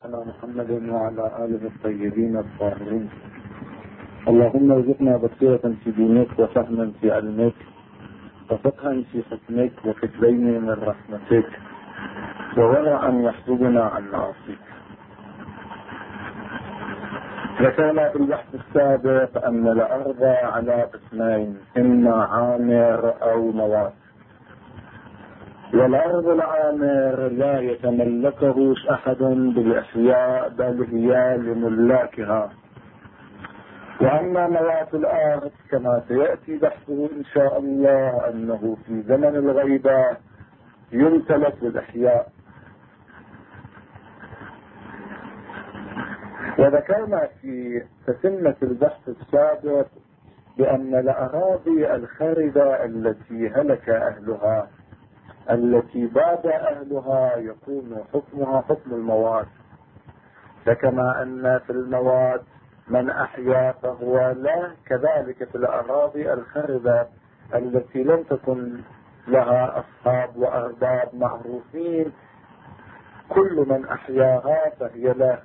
على محمد وعلى آله الطيبين الطاهرين. اللهم ارزقنا بصيرة في دينك وفهما في علمك وفقها في حكمك وكتبين من رحمتك وورعا يحفظنا عن معاصيك. ذكرنا في البحث السابق أن الأرض على قسمين، إما عامر أو موات. والأرض العامر لا يتملكه أحد بالإحياء بل هي لملاكها. وأما موات الأرض كما سيأتي بحثه إن شاء الله أنه في زمن الغيبة يمتلك بالإحياء. وذكرنا في تتمة البحث السابق بأن الأراضي الخاربة التي هلك أهلها التي باد أهلها يكون حكمها حكم الموات. فكما أن في الموات من أحيا فهو له، كذلك في الأراضي الخربة التي لم تكن لها أصحاب وأرباب معروفين كل من أحياها فهي له.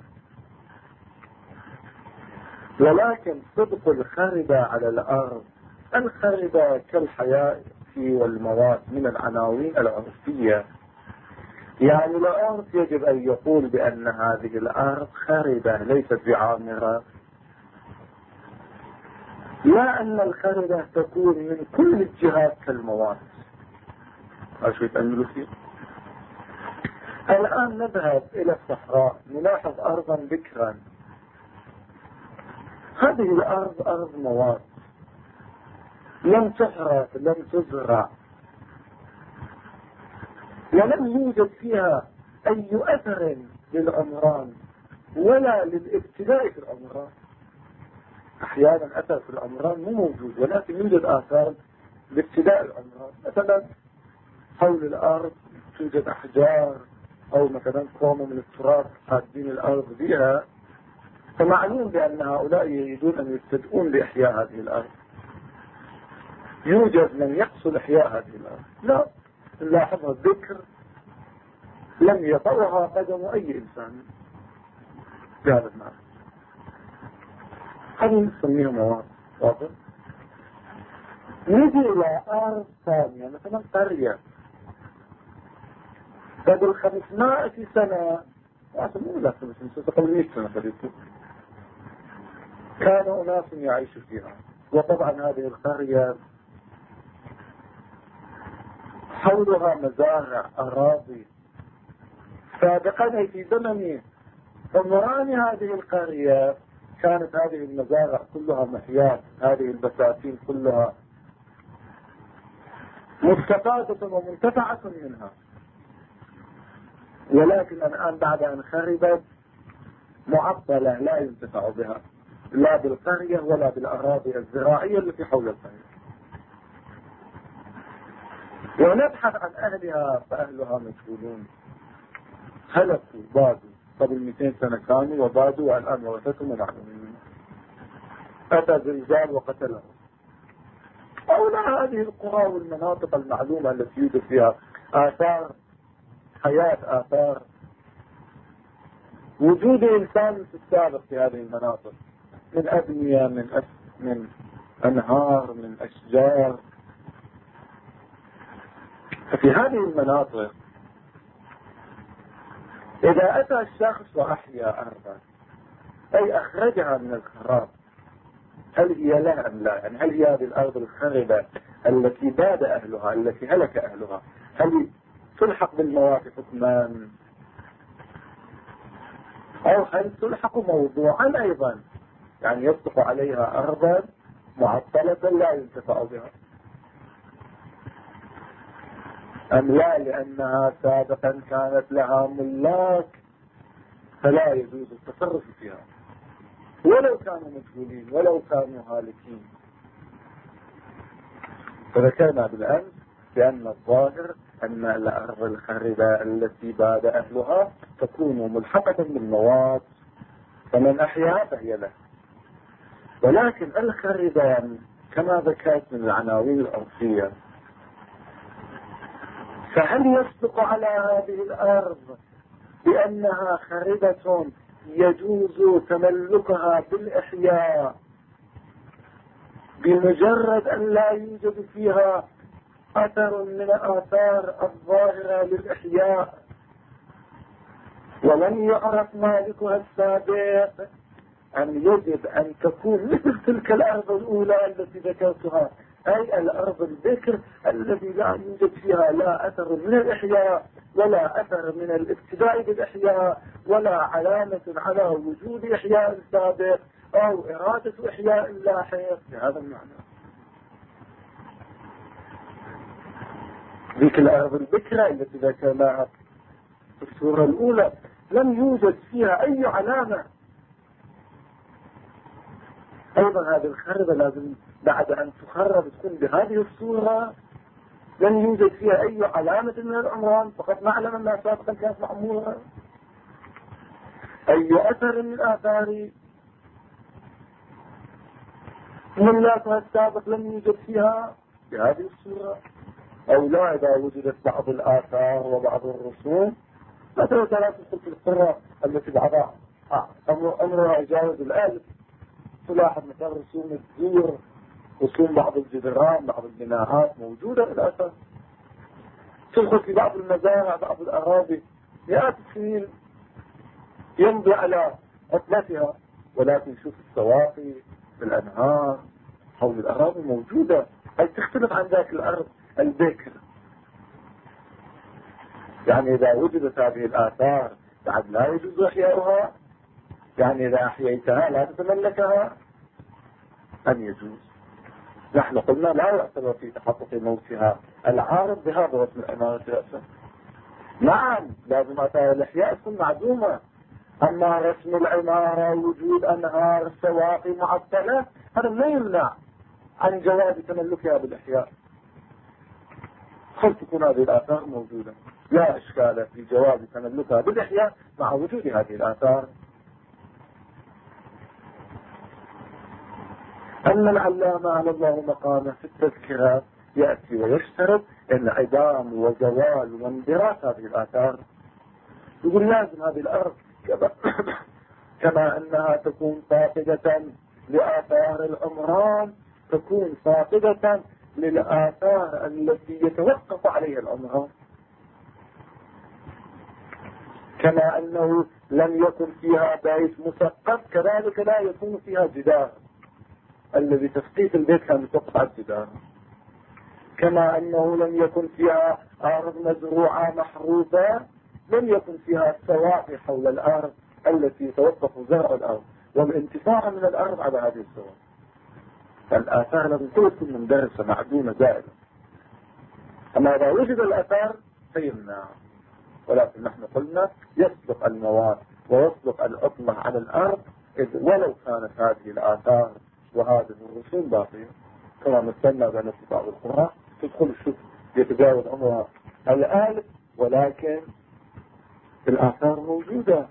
ولكن صدق الخربة على الأرض الخربة كالحياة والموات من العناوين العرفية. يعني الأرض يجب أن يقول بأن هذه الأرض خربة ليست بعامرة، لا أن الخربة تكون من كل الجهات كالموات. أشوي تأملوا فيه. الآن نذهب إلى الصحراء نلاحظ أرضا بكرا. هذه الأرض أرض موات، لم تحرث لم تزرع ولم يوجد فيها أي أثر للعمران ولا للابتلاء في العمران. أحيانا أثر في العمران مو موجود، ولكن يوجد آثار لابتلاء العمران. مثلا حول الأرض توجد أحجار أو مثلا كومة من التراب حادين الأرض بها، فمعلوم بأن هؤلاء يريدون أن يبتدئون بإحياء هذه الأرض. يوجد من يقصد إحياء هذه الأرض؟ لا، نلاحظها الذكر لم يطوها قدم أي إنسان بهذا المعنى. هذه نسميها مواد. واضح؟ نجي إلى أرض ثانية مثلا قرية قبل 500 سنة، مو لا 500 سنة، قبل 100 سنة تقريبا، كان أناس يعيشوا فيها. وطبعا هذه القرية حولها مزارع أراضي. سابقا في زمن عمران هذه القرية كانت هذه المزارع كلها محياة، هذه البساتين كلها مستفادة ومنتفعة منها. ولكن الآن بعد أن خربت معطلة لا ينتفع بها، لا بالقرية ولا بالأراضي الزراعية التي حول القرية. ونبحث عن أهلها فأهلها مجهولون، هلكوا بادوا قبل 200 سنة كانوا وبادوا، والآن ورثتهم معلومين. أتى زلزال وقتلهم. أو لا، هذه القرى والمناطق المعلومة التي يوجد فيها آثار حياة، آثار وجود إنسان في السابق في هذه المناطق، من أبنية، من أنهار، من أشجار. ففي هذه المناطق إذا أتى الشخص وأحيا أرضا أي أخرجها من الخراب، هل هي له أم لا؟ يعني هل هي هذه الأرض الخربة التي باد أهلها التي هلك أهلها هل تلحق بالموات حكما، أو هل تلحق موضوعا أيضا، يعني يصدق عليها أرضا معطلة لا ينتفع بها، أم لا لأنها سابقا كانت لها ملاك فلا يجوز التصرف فيها ولو كانوا مجهولين ولو كانوا هالكين. فذكرنا بالأمس بأن الظاهر أن الأرض الخربة التي باد أهلها تكون ملحقة بالموات، فمن أحياها فهي له. ولكن الخربة كما ذكرت من العناوين الأرضية، فهل يصدق على هذه الأرض بأنها خربة يجوز تملكها بالإحياء بمجرد أن لا يوجد فيها أثر من الآثار الظاهرة للإحياء ولم يعرف مالكها السابق، أن يجب أن تكون مثل تلك الأرض الأولى التي ذكرتها، أي الأرض البكر الذي لا يوجد فيها لا أثر من الإحياء ولا أثر من الابتداء بالإحياء ولا علامة على وجود إحياء سابق أو إرادة إحياء لاحق بهذا المعنى. ذيك الأرض البكرة التي ذكرناها في السورة الأولى لم يوجد فيها أي علامة. أيضا هذه الخربة لازم بعد أن تخرب تكون بهذه الصورة، لم يوجد فيها أي علامة من العمران، فقط نعلم أنها سابقا كانت معمورة. أي أثر من آثار ملاتها السابق لم يوجد فيها بهذه الصورة. أو لا إذا وجدت بعض الآثار وبعض الرسوم مثلا لا تدخل في القرى التي بعضها عمرها يجاوز الألف، تلاحظ مثلا رسوم الزور، رسوم بعض الجدران، بعض البناءات موجودة في الأساس. تدخل في بعض المزارع، بعض الأراضي مئات السنين يمضي على عطلتها، ولكن شوف السواقي الأنهار حول الأراضي موجودة، أي تختلف عن ذاك الأرض البكر. يعني إذا وجدت هذه الآثار بعد لا يجوز إحياؤها، يعني إذا أحييتها لا تتملكها أن يجوز. نحن قلنا لا يعتبر في تحقق موتها العارض بهذا رسم العمارة رأسا. نعم لازم آثار الإحياء تكون معدومة، أما رسم العمارة وجود أنهار سواقي معطلة هذا لا يمنع عن جواز تملكها بالإحياء. خل تكون هذه الآثار موجودة، لا إشكال في جواز تملكها بالإحياء مع وجود هذه الآثار. أن العلامة على الله مقامه في التذكرة يأتي ويشترط انعدام وزوال واندراس هذه الآثار. يقول لازم هذه الأرض كما أنها تكون فاقدة لآثار العمران تكون فاقدة للآثار التي يتوقف عليها العمران. كما أنه لم يكن فيها بيت مسقف كذلك لا يكون فيها جدار الذي تسقيط البيت كان يتوقف على الجدار. كما أنه لم يكن فيها أرض مزروعة محروسة لم يكن فيها السواقي حول الأرض التي يتوقف زرع الأرض والانتفاع من الأرض على هذه السواقي. فالآثار لازم تكون مندرسة معدومة زائدة. أما إذا وجد الآثار فيمنع، ولكن نحن قلنا يصدق المواد ويصدق العطلة على الأرض إذ ولو كانت هذه الآثار وهذه الرسوم باقية. كما مثلنا بأن في بعض القرى تدخل الشوف يتجاوز عمرها الآلف ولكن الآثار موجودة.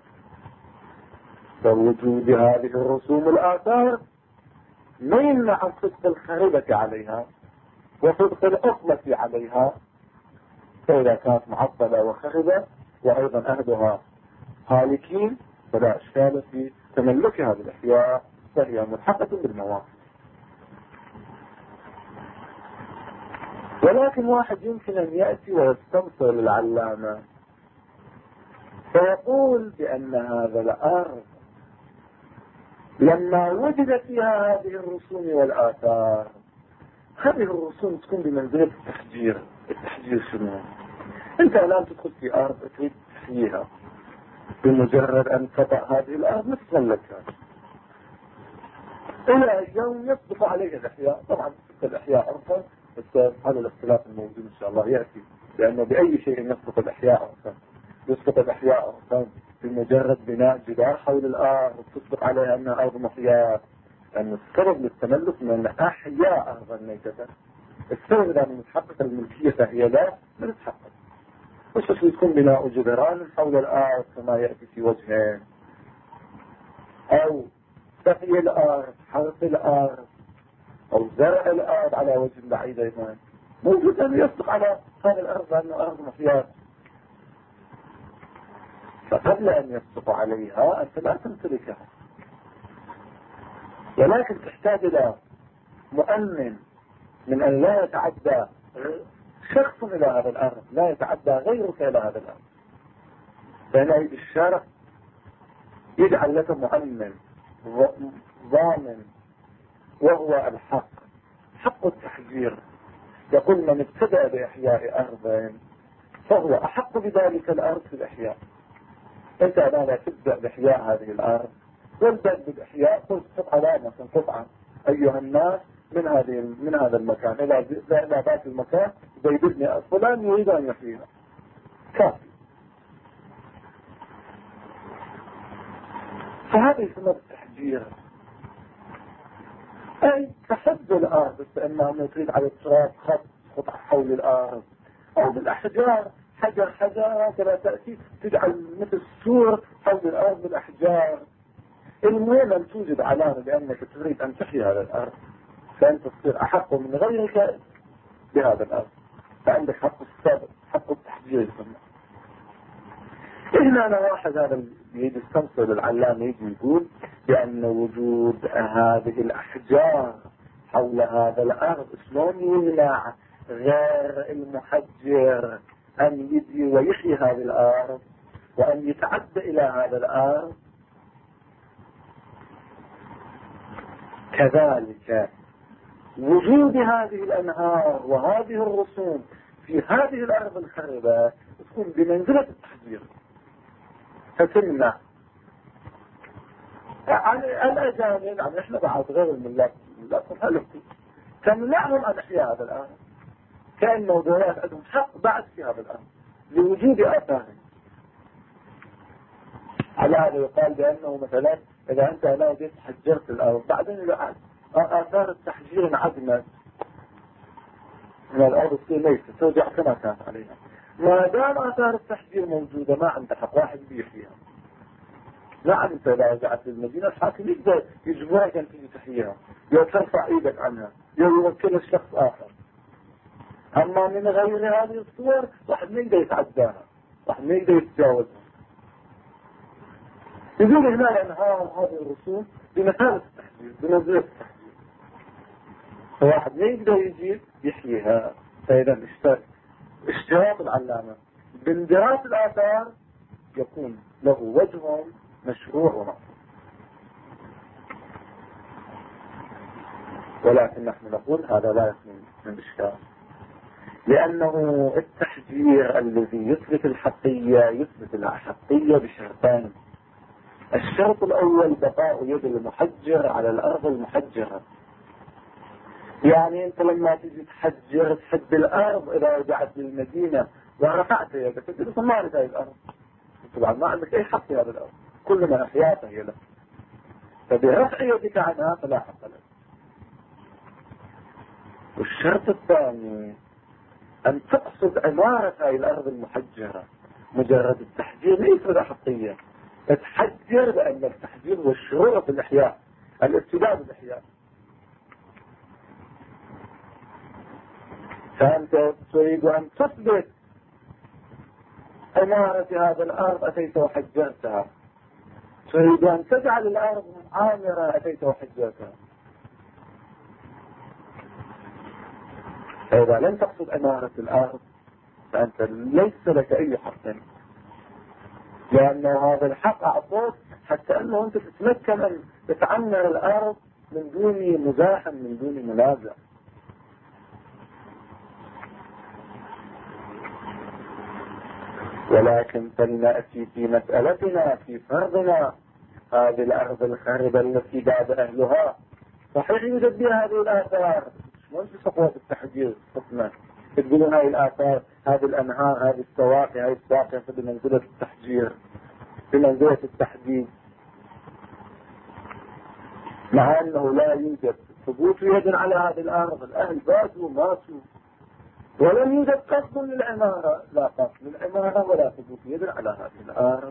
فوجود هذه الرسوم الآثار ما يمنع عن صدق الخربة عليها وصدق العطلة عليها. فإذا كانت معطلة وخربة وأيضا أهلها هالكين فلا إشكال في تملك هذه الأحياء، فهي ملحقة بالمواقف. ولكن واحد يمكن أن يأتي ويستمثل العلامة فيقول بأن هذا الأرض لما وجد فيها هذه الرسوم والآثار، هذه الرسوم تكون بمنزلة التحجير. التحجير شنو؟ انت الآن تدخل في أرض تريد تحييها، بمجرد أن تضع هذه الأرض نتملكها إلى يوم يصدق عليها الإحياء. طبعا الإحياء أرضا بس هذا الاختلاف الموجود إن شاء الله يأتي، لأنه بأي شيء يصدق الإحياء أرضا. يصدق الإحياء أرضا بمجرد بناء جدار حول الأرض تصدق عليها أنها أرض محياة، لأن السبب للتملك من أحياء أرضا ميتة. السبب إذا متحقق الملكية فهي لا تتحقق. وش تكون بناء جدران حول الأرض كما يأتي في وجهين، أو سقي الأرض، حرث الأرض، أو زرع الأرض على وجه بعيد أيضا موجود أن يصدق على هذه الأرض أنه أرض محياة. فقبل أن يسقط عليها أنت لا تمتلكها، ولكن تحتاج إلى مؤمن من أن لا يتعدى شخص إلى هذا الأرض، لا يتعدى غيرك إلى هذا الأرض. فهنا الشرع يجعل لك مؤمن ضامن، وهو الحق، حق التحجير. يقول من ابتدأ بإحياء أرض فهو أحق بذلك الأرض في الإحياء. أنت لا تبدأ بإحياء هذه الأرض، والبدء بالإحياء قطع علامة قطعة أيها الناس من هذا المكان إلى ذات المكان بيدني فلان يريد أن يحييها، كافي. فهذا يسمى التحجير، أي تحد الأرض، إما تريد على التراب خط حول الأرض، أو بالأحجار حجر هكذا تأتي تجعل مثل سور حول الأرض بالأحجار. المهم أن توجد علامة بأنك تريد أن تحيي هذا الأرض، فأنت تصير أحق من غيرك بهذا الأرض، فعندك حق السابق، حق التحجير يسمى. هنا أنا واحد هذا يجي يستنصر العلامة يجي يقول بأن وجود هذه الأحجار حول هذا الأرض شلون يمنع غير المحجر أن يجي ويحيي هذه الأرض وأن يتعدى إلى هذا الأرض. كذلك وجود هذه الأنهار وهذه الرسوم في هذه الأرض الخربة تكون بمنزلة التحجير، فتمنع الأجانب، يعني إحنا بعد غير الملاك تمنعهم عن إحياء هذا الأرض، كأن موضوعات عندهم حق بعد في هذا الأرض لوجود آثارهم. على هذا يقال بأنه مثلا إذا أنت لا جيت حجرت الأرض بعدين إذا آثار التحجير انعدمت من الأرض تصير ليست ترجع كما كانت عليها، ما دام آثار التحجير موجودة ما عندك حق واحد بيحييها. نعم أنت إذا رجعت للمدينة الحاكم يقدر يجبرك أن تيجي تحييها، يو ترفع إيدك عنها، يو يوكل الشخص آخر. أما من غير هذه الصور واحد ما يقدر يتعداها، واحد ما يقدر يتجاوزها. يقول هنا الأنهار هذه الرسوم بمثابة التحجير، بمنزلة التحجير، فواحد ما يقدر يجي يحييها. فإذا اشتراط العلامة باندراس الآثار يكون له وجه مشروع ومقصود. ولكن نحن نقول هذا لا يكون من إشكال، لأنه التحجير الذي يثبت الحقية يثبت الحقية بشرطين. الشرط الأول بقاء يد المحجر على الأرض المحجرة، يعني أنت لما تجي تحجر تحد الأرض إذا رجعت للمدينة ورفعت يدك تقول صمارت هذه الأرض، طبعا ما عندك أي حق في هذه الأرض، كل من أحياته هي له، فبرفع يدك عنها فلا حق لك. والشرط الثاني أن تقصد عمارة هذه الأرض المحجرة، مجرد التحجير ليس له حقية، تحجر لأن التحجير هو الشروع في الإحياء، الابتداء بالإحياء. فأنت تريد أن تثبت عمارة هذا الأرض أتيت وحجرتها، تريد أن تجعل الأرض عامرة أتيت وحجرتها. فإذا لم تقصد عمارة الأرض فأنت ليس لك أي حق، لأن هذا الحق أعطوك حتى أنه أنت تتمكن أن تتعمر الأرض من دون مزاحم من دون منازع. ولكن فلنأتي في مسألتنا في فرضنا هذه الأرض الخاربة التي بعد أهلها صحيح يوجد بها هذه الآثار، مش في سقوط التحجير حكما تقولون هذه الآثار، هذه الأنهار، هذه السواقي، هذه السواقي بمنزلة التحجير بمنزلة التحديد، مع أنه لا يوجد ثبوت يد على هذه الأرض، الأهل باتوا ماتوا، ولم يوجد قصد للعمارة، لا قصد للعمارة ولا ثبوت يد على هذه الأرض.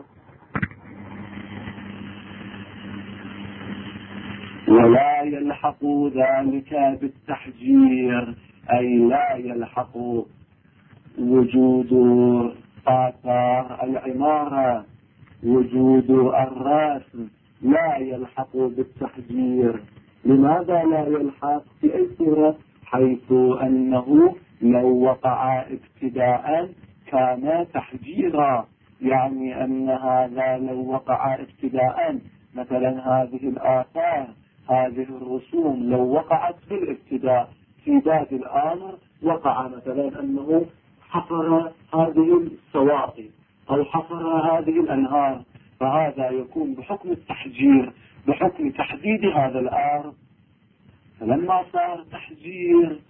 ولا يلحق ذلك بالتحجير، أي لا يلحق وجود آثار العمارة وجود الرسم لا يلحق بالتحجير. لماذا لا يلحق؟ في أي صورة؟ حيث أنه لو وقع ابتداء كان تحجيرا، يعني أن هذا لو وقع ابتداء، مثلا هذه الآثار هذه الرسوم لو وقعت بالابتداء في باب الأمر، وقع مثلا أنه حفر هذه السواقي أو حفر هذه الأنهار، فهذا يكون بحكم التحجير، بحكم تحديد هذا الأرض. فلما صار تحجير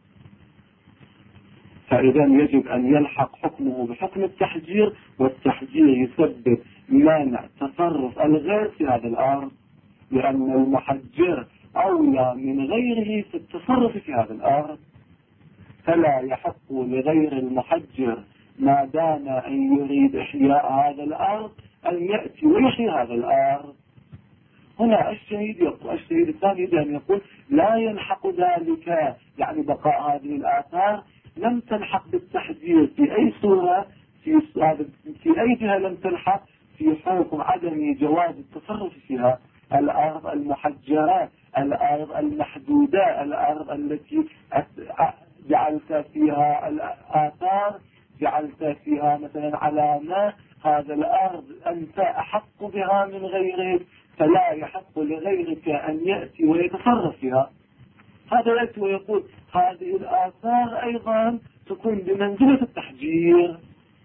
فإذا يجب أن يلحق حكمه بحكم التحجير، والتحجير يسبب مانع تصرف الغير في هذا الأرض، لأن المحجر أولى من غيره في التصرف في هذا الأرض، فلا يحق لغير المحجر ما دام أن يريد إحياء هذا الأرض أن يأتي ويحيي هذا الأرض. هنا الشهيد الثاني أن يقول لا يلحق ذلك، يعني بقاء هذه الآثار لم تلحق بالتحجير في أي صورة، في أي جهة لم تلحق في حكم عدم جواز التصرف فيها. الأرض المحجرة، الأرض المحدودة، الأرض التي جعلت فيها الآثار، جعلت فيها مثلا علامة، هذا الأرض أنت أحق بها من غيرك، فلا يحق لغيرك أن يأتي ويتصرف فيها. هذا يأتي ويقول هذه الآثار أيضا تكون بمنزلة التحجير،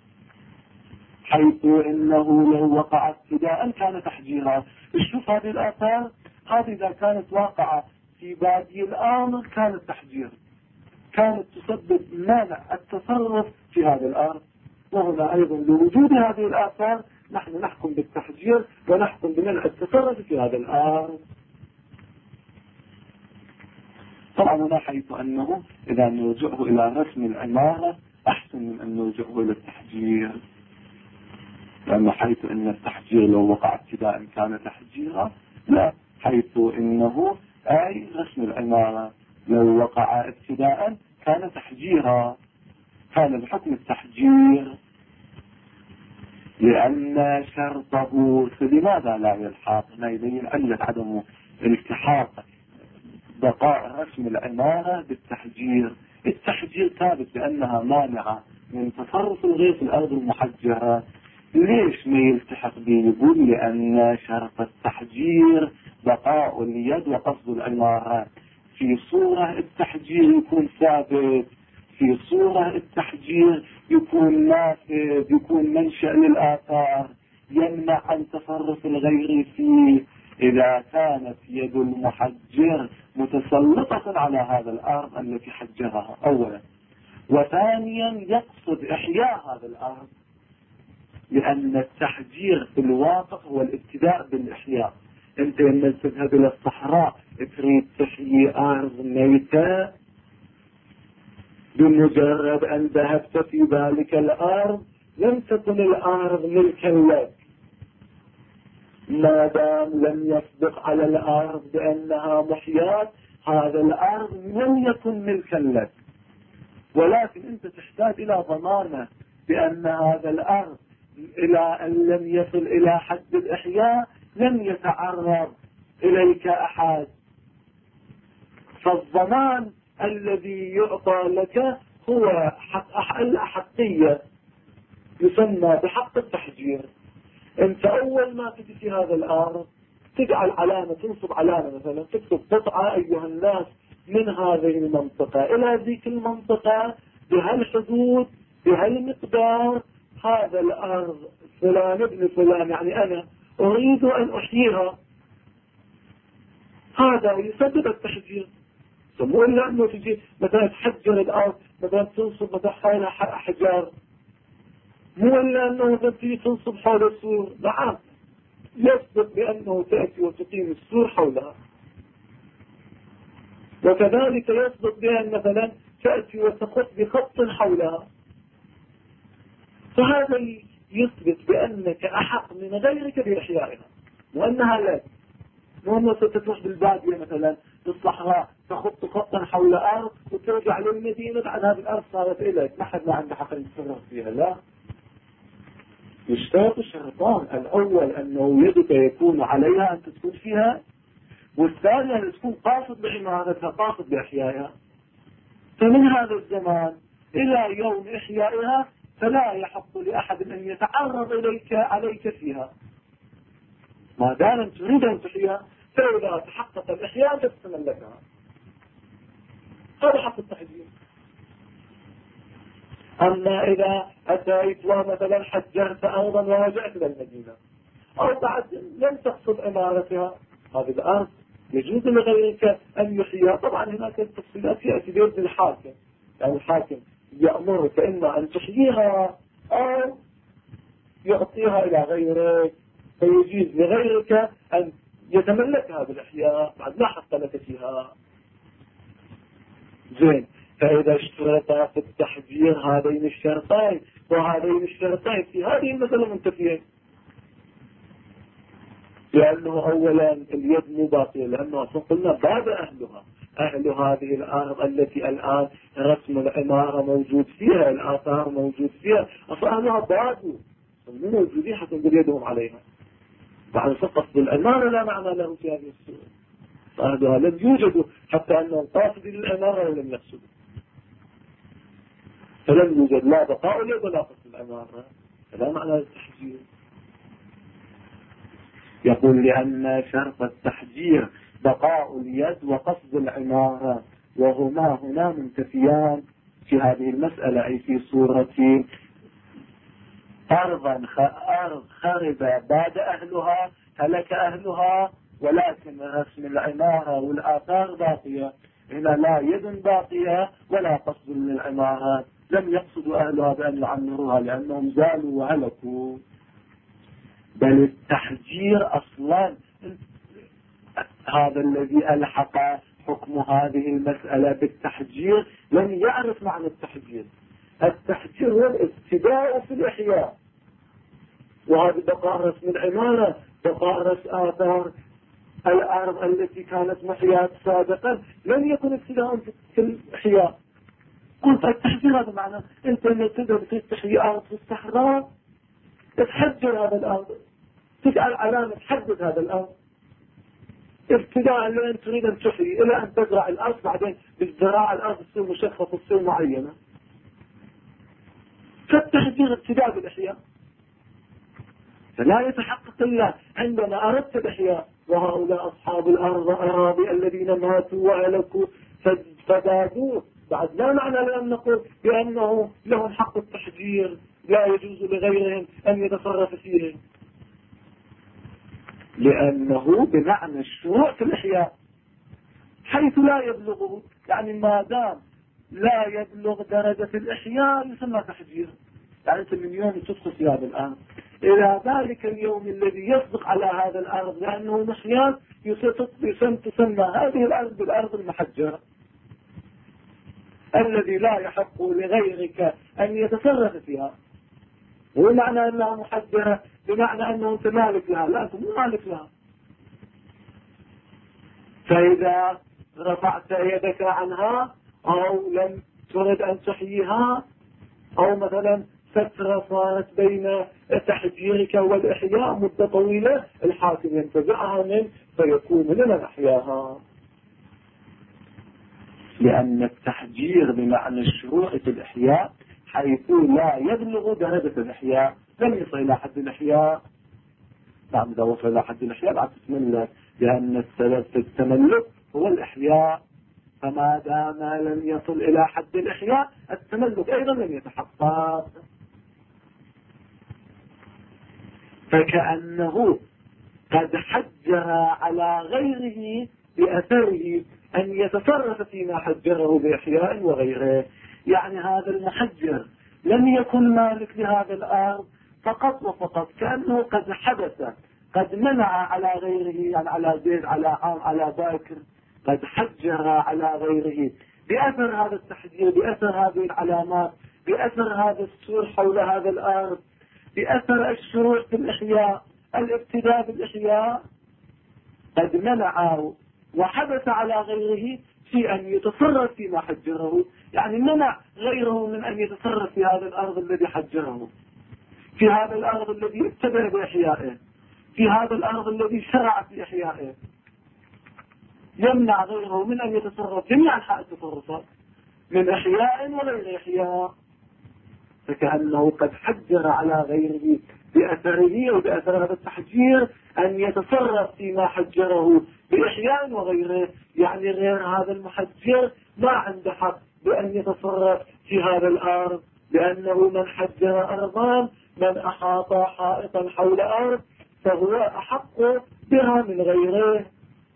حيث إنه لو وقع ابتداء كان تحجيرا. شوف هذه الآثار، هذه إذا كانت واقعة في بادي الأمر كانت تحجير، كانت تسبب مانع التصرف في هذه الأرض. وهنا أيضا لوجود هذه الآثار نحن نحكم بالتحجير ونحكم بمنع التصرف في هذا الأرض. طبعا هنا حيث أنه إذا نرجعه إلى رسم العمارة أحسن من أن نرجعه إلى التحجير، لأنه حيث أن التحجير لو وقع ابتداء كان تحجيرا، لا، حيث إنه أي رسم العمارة لو وقع ابتداء كان تحجيرا، كان بحكم التحجير، لأن شرطه. لماذا لا يلحق؟ ما يبين علة عدم التحاق بقاء رسم العمارة بالتحجير. التحجير ثابت بأنها مانعة من تصرف الغير في الأرض المحجرة. ليش ما يلتحق به؟ يقول لأن شرط التحجير بقاء اليد وقصد العمارة. في صورة التحجير يكون ثابت، في صورة التحجير يكون نافذ، يكون منشأ للآثار، يمنع عن تصرف الغير فيه إذا كانت يد المحجر متسلطة على هذا الأرض التي حجرها أولا، وثانيا يقصد إحياء هذا الأرض، لأن التحجير في الواقع هو الابتداء بالإحياء. أنت لما تذهب إلى الصحراء تريد تحيي أرض ميتة، بمجرد أن ذهبت في ذلك الأرض لم تكن الأرض ملكا لك، ما دام لم يصدق على الأرض بأنها محياة، هذا الأرض لم يكن ملكا لك، ولكن أنت تحتاج إلى ضمانة بأن هذا الأرض إلى أن لم يصل إلى حد الإحياء لم يتعرض إليك أحد. فالضمان الذي يعطى لك هو الأحقية، يسمى بحق التحجير. انت اول ما تجي في هذا الارض تجعل علامة، تنصب علامة، مثلا تكتب قطعة ايها الناس من هذه المنطقة الى ذيك المنطقة بهالحدود بهالمقدار، هذا الارض فلان ابن فلان، يعني انا اريد ان احييها، هذا يسبب التحجير. مو الا انه تجي مثلا تحجر الارض، مثلا تنصب مثلا حولها احجار، مو الا انه تجي تنصب حول السور، نعم يثبت بانه تأتي وتقيم السور حولها، وكذلك يثبت بان مثلا تأتي وتخط بخط حولها، فهذا يثبت بانك احق من غيرك باحيائها وانها لك. مو انه ستروح بالبادية مثلا بالصحراء تخط خطا حول ارض وترجع للمدينة بعد هذه الارض صارت اليك، ما حد ما عنده حق يتصرف فيها، لا. يشترط شرطان: الأول أنه يدك يكون عليها أن تسكن فيها، والثاني أن تكون قاصد بعمارتها، قاصد بإحيائها. فمن هذا الزمان إلى يوم إحيائها فلا يحق لأحد أن يتعرض عليك فيها ما دام تريد أن تحييها. فإذا تحقق الإحياء تتملكها. هذا حق التحجير. أما إذا أتيت ومثلا حجرت أرضا ورجعت إلى المدينة، أو بعد لم تقصد عمارتها، هذه الأرض يجوز لغيرك أن يحييها. طبعا هناك التفصيلات يأتي بيد الحاكم، يعني الحاكم يأمرك إما أن تحييها أو يعطيها إلى غيرك، فيجيز لغيرك أن يتملكها بالإحياء بعد لا حق لك فيها. زين. فإذا اشترطا في التحجير هذين الشرطين وهذين الشرطين في هذه المسألة منتفيين، لأنه أولا اليد مو باقية، لأنه أصلا قلنا باب أهلها، أهل هذه الأرض التي الآن رسم العمارة موجود فيها، الآثار موجود فيها، أصلا أهلها بادوا مو موجودين حتى نقول يدهم عليها. بعد فقط بالعمارة لا معنى له في هذه الصورة. فأهلها لم يوجدوا حتى أنهم قاصدوا للعمارة ولم يقصدوا، فلم يوجد لا بقاء اليد ولا قصد العمارة، فلا معنى للتحجير. يقول لأن شرط التحجير بقاء اليد وقصد العمارة، وهما هنا منتفيان في هذه المسألة، أي في صورة أرض خرب بعد أهلها، هلك أهلها، ولكن رسم العمارة والآثار باقية. هنا لا يد باقية ولا قصد للعمارة، لم يقصدوا أهلها بأن يعمروها لأنهم زالوا وهلكوا. بل التحجير أصلا هذا الذي ألحق حكم هذه المسألة بالتحجير لم يعرف معنى التحجير. التحجير هو الابتداء في الإحياء، وهذا بقاء رسم العمارة، بقاء رسم آثار الأرض التي كانت محياة سابقا لم يكن ابتداء في الإحياء. قلت التحجير هذا معنى أنت لما تذهب في تحيي أرض في الصحراء تحجر هذا الأرض، تجعل علامة تحدد هذا الأرض ابتداء لأن تريد أن تحيي إلى أن تزرع الأرض، بعدين بالزراعة الأرض تصير مشخصة تصير معينة. فالتحجير ابتداء بالإحياء، فلا يتحقق إلا عندما أردت الإحياء. وهؤلاء أصحاب الأرض أراضي الذين ماتوا وهلكوا فبادوه، بعد لا معنى لأن نقول بأنه لهم حق التحجير، لا يجوز لغيرهم أن يتصرف فيهم، لأنه بمعنى الشروع في الإحياء حيث لا يبلغه، يعني ما دام لا يبلغ درجة الإحياء يسمى تحجير. يعني أنت من يوم تدخل في هذا الأرض إلى ذلك اليوم الذي يصدق على هذا الأرض لأنه محيان تسمى هذه الأرض بالأرض المحجرة، الذي لا يحق لغيرك أن يتصرف فيها. هو معنى أنها محجرة بمعنى أنه أنت مالك لها، لا أنت مو مالك لها. فإذا رفعت يدك عنها أو لم ترد أن تحييها، أو مثلا فترة صارت بين تحجيرك والإحياء مدة طويلة، الحاكم ينتزعها منه فيكون لمن أحياها. لأن التحجير بمعنى الشروع في الإحياء حيث لا يبلغ درجة الإحياء، لم يصل إلى حد الإحياء. نعم إذا وصل إلى حد الإحياء بعد تتملك، لأن السبب في التملك هو الإحياء، فما دام لم يصل إلى حد الإحياء التملك أيضا لم يتحقق. فكأنه قد حجر على غيره بأثره أن يتصرف فيما حجره بإحياء وغيره. يعني هذا المحجر لم يكن مالك لهذا الأرض فقط وفقط، كأنه قد حدث، قد منع على غيره، يعني على زيد، على عام، على باكر، قد حجر على غيره بأثر هذا التحجير، بأثر هذه العلامات، بأثر هذا السور حول هذا الأرض، بأثر الشروع في الإحياء، الابتداء بالإحياء، قد منعه وحدث على غيره في أن يتصرف فيما حجره. يعني منع غيره من أن يتصرف في هذا الأرض الذي حجره. في هذا الأرض الذي ابتدأ بإحيائه، في هذا الأرض الذي شرع في إحيائه، يمنع غيره من أن يتصرف جميع أنحاء التصرفات من إحياء وغير إحياء، فكأنه قد حجر على غيره بأثره أو بأثر هذا التحجير أن يتصرف فيما حجره بإحياء وغيره. يعني غير هذا المحجر ما عنده حق بأن يتصرف في هذا الأرض، لأنه من حجر أرضا، من أحاط حائطا حول أرض، فهو أحق بها من غيره.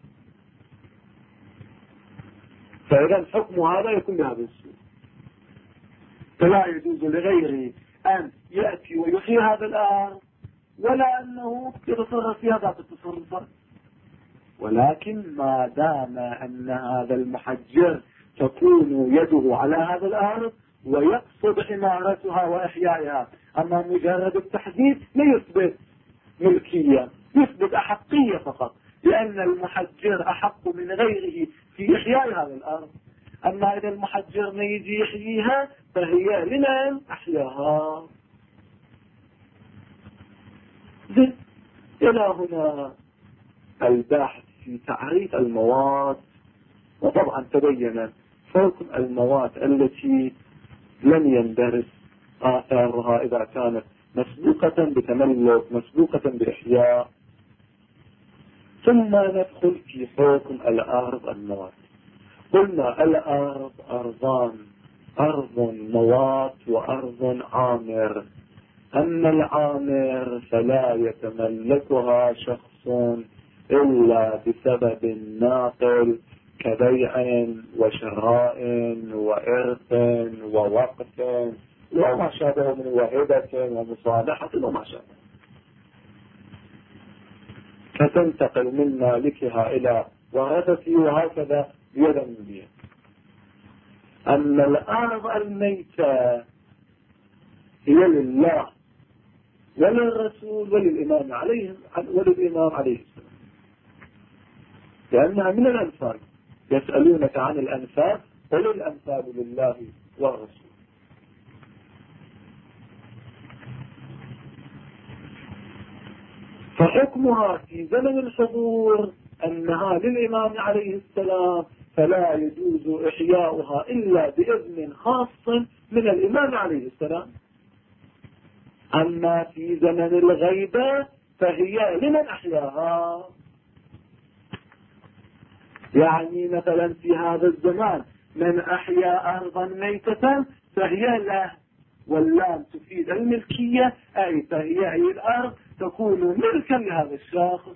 فإذا حكم هذا يكون بهذا السوء، فلا يجوز لغيره أن يأتي ويحيي هذا الأرض ولا أنه يتصرف فيها ذات التصرفات. ولكن ما دام أن هذا المحجر تكون يده على هذا الأرض ويقصد عمارتها وإحيائها، أما مجرد التحديد لا يثبت ملكية، يثبت أحقية فقط، لأن المحجر أحق من غيره في إحياء هذا الأرض. أما إذا المحجر ما يجي يحييها فهي لمن أحياها. إلى هنا البحث في تعريف المواد. وطبعا تبين حكم المواد التي لم يندرس آثارها إذا كانت مسبوقة بتملك، مسبوقة بإحياء. ثم ندخل في حكم الأرض المواد. قلنا الأرض أرضان، أرض موات وأرض عامر. أما العامر فلا يتملكها شخص إلا بسبب ناقل كبيع وشراء وإرث ووقت وما شابه من وهبة ومصالحة وما شابه، فتنتقل من مالكها إلى ورثته وهكذا يدا بيد. أما الأرض الميتة هي لله وللرسول وللإمام عليه السلام، لأنها من الأنفال. يسألونك عن الأنفال، قل الأنفال لله والرسول. فحكمها في زمن الحضور أنها للإمام عليه السلام، فلا يجوز إحياؤها إلا بإذن خاص من الإمام عليه السلام. أما في زمن الغيبة فهي لمن أحياها. يعني مثلا في هذا الزمان من أحيا أرضا ميتة فهي له، واللام تفيد الملكية، أي فهي أي الأرض تكون ملكا لهذا الشخص.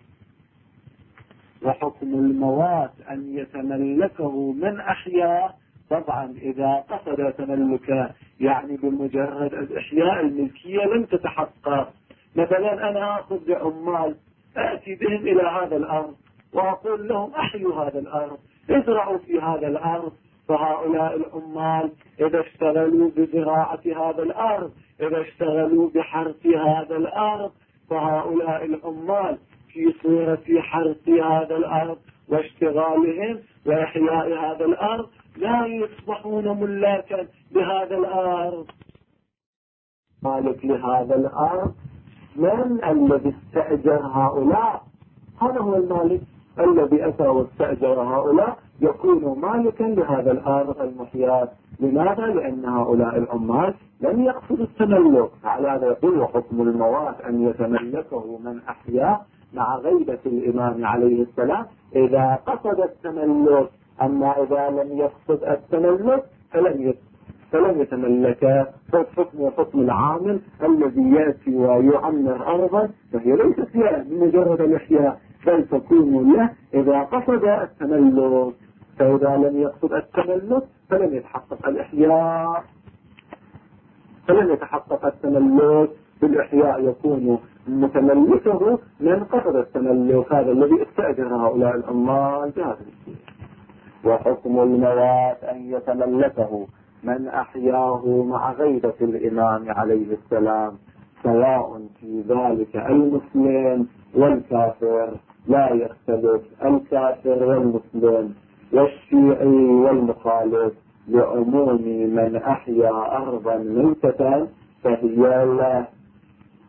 وحكم الموات أن يتملكه من أحيا، طبعا إذا قصد تملكه، يعني بمجرد الإحياء الملكية لم تتحقق. مثلا أنا أخذ بعمال أأتي بهم إلى هذا الأرض وأقول لهم أحيوا هذا الأرض، ازرعوا في هذا الأرض، فهؤلاء العمال إذا اشتغلوا بزراعة هذا الأرض، إذا اشتغلوا بحرث هذا الأرض، فهؤلاء العمال في صورة حرث هذا الأرض واشتغالهم وإحياء هذا الأرض لا يصبحون ملاكا لهذا الأرض. مالك لهذا الأرض من الذي استأجر هؤلاء؟ هذا هو المالك الذي أتى واستأجر هؤلاء، يكون مالكا لهذا الأرض المحياة. لماذا؟ لأن هؤلاء العمال لم يقصدوا التملك. على هذا يقول وحكم الموات أن يتملكه من أحيا مع غيبة الإمام عليه السلام إذا قصد التملك. أما إذا لم يقصد التملك فلم يتملك. حكم العامل الذي يأتي ويعمر أرضا فهي ليست له بمجرد الإحياء، بل تكون له إذا قصد التملك. فإذا لم يقصد التملك فلم يتحقق الإحياء، فلم يتحقق التملك. بالإحياء يكون متملكه من قصد التملك، هذا الذي استأجر هؤلاء العمال بهذا الشيء. وحكم الموات أن يتملكه من أحياه مع غيبة الإمام عليه السلام، سواء في ذلك المسلم والكافر، لا يختلف الكافر والمسلم والشيعي والمخالف، لعموم من أحيا أرضا ميتة فهي له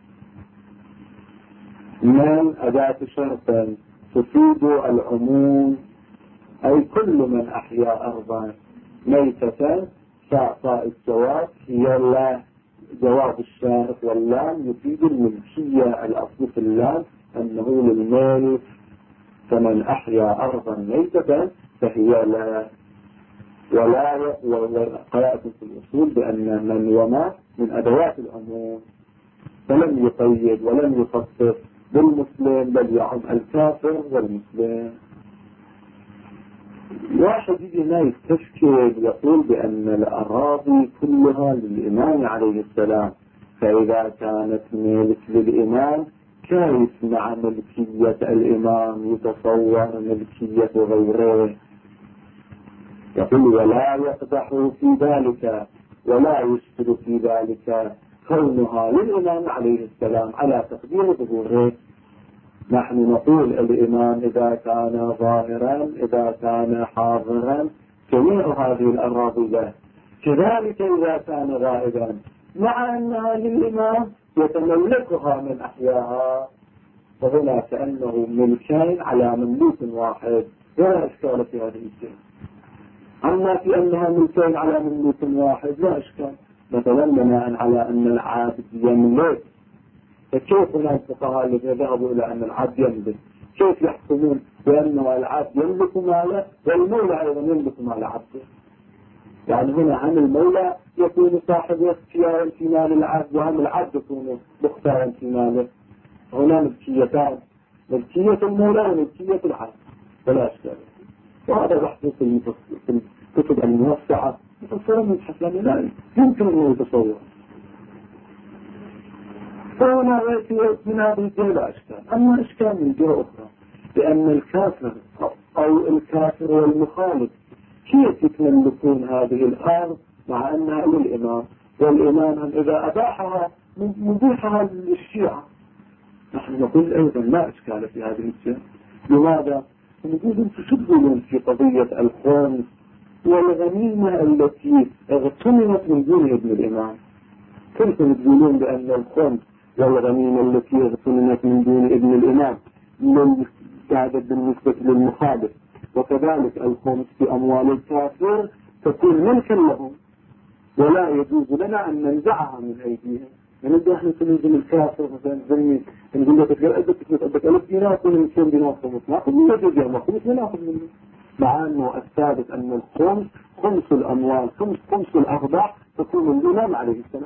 من أداة شرط تفيد العموم، أي كل من أحيا أرضا ميتة، فأعطاء الجواب هي لا، جواب الشارط واللام يفيد الملكية. الأصل في اللام أنه للملك، فمن أحيا أرضا ميتة فهي لا. ولا وقراءة في الأصول بأن من وما من أدوات العموم، فلم يقيد ولم يخصص بالمسلم بل يعم الكافر والمسلم. واحد يجي هنا يستشكل يقول بأن الأراضي كلها للإمام عليه السلام، فإذا كانت ملك للإمام كيف مع ملكية الإمام يتصور ملكية غيره؟ يقول ولا يقدح في ذلك ولا يشكل في ذلك كونها للإمام عليه السلام على تقدير ظهوره. نحن نقول الإمام إذا كان ظاهرا إذا كان حاضرا جميع هذه الأراضي له، كذلك إذا كان غائبا مع أنها للإمام يتملكها من أحياها، فهنا كأنه ملكين على مملوك واحد، ولا إشكال في هذه الشيء. أما في أنها ملكين على مملوك واحد لا إشكال، مثلا بناء على أن العابد يملك، فكيف هناك فقهاء الذين ذهبوا إلى أن العبد يملك؟ كيف يحكمون بأنه العبد يملك ماله والمولى أيضا يملك مال عبده؟ يعني هنا عن المولى يكون صاحب اختيار في مال العبد، وعن العبد يكون مختارا في ماله. هنا ملكيتان، ملكية المولى وملكية العبد، فلا إشكال. وهذا بحث في الكتب الموسعة مفسرا من حسن لا يمكن أن يتصور. فهنا يأتي من هذه الجهة لا إشكال. أما إشكال من جهة أخرى بأن الكافر أو الكافر والمخالف كيف يتملكون هذه الأرض مع أنها للإمام، والإمام إذا أباحها مبيحها للشيعة. نحن نقول أيضا لا إشكال في هذه الجهة. لماذا؟ نقول أنتم شو تقولون في قضية الخمس والغنيمة التي اغتنمت من دون ابن الإمام؟ كيف تقولون بأن الخمس والغنيمة التي اغتنمت من دون ابن الإمام كانت بالنسبة للمخالف، وكذلك الخمس في أموال الكافر تكون ملكا لهم ولا يجوز لنا أن ننزعها من أيديهم؟ يعني نحن نلزم الكافر مثلا زي نقول له تقدر أدك 1000 دينار كل 200 دينار خمس، ناخذ منه جزء ما خمس ناخذ منه، مع أنه الثابت أن الخمس خمس الأموال خمس الأرباح تكون للإمام عليه السلام،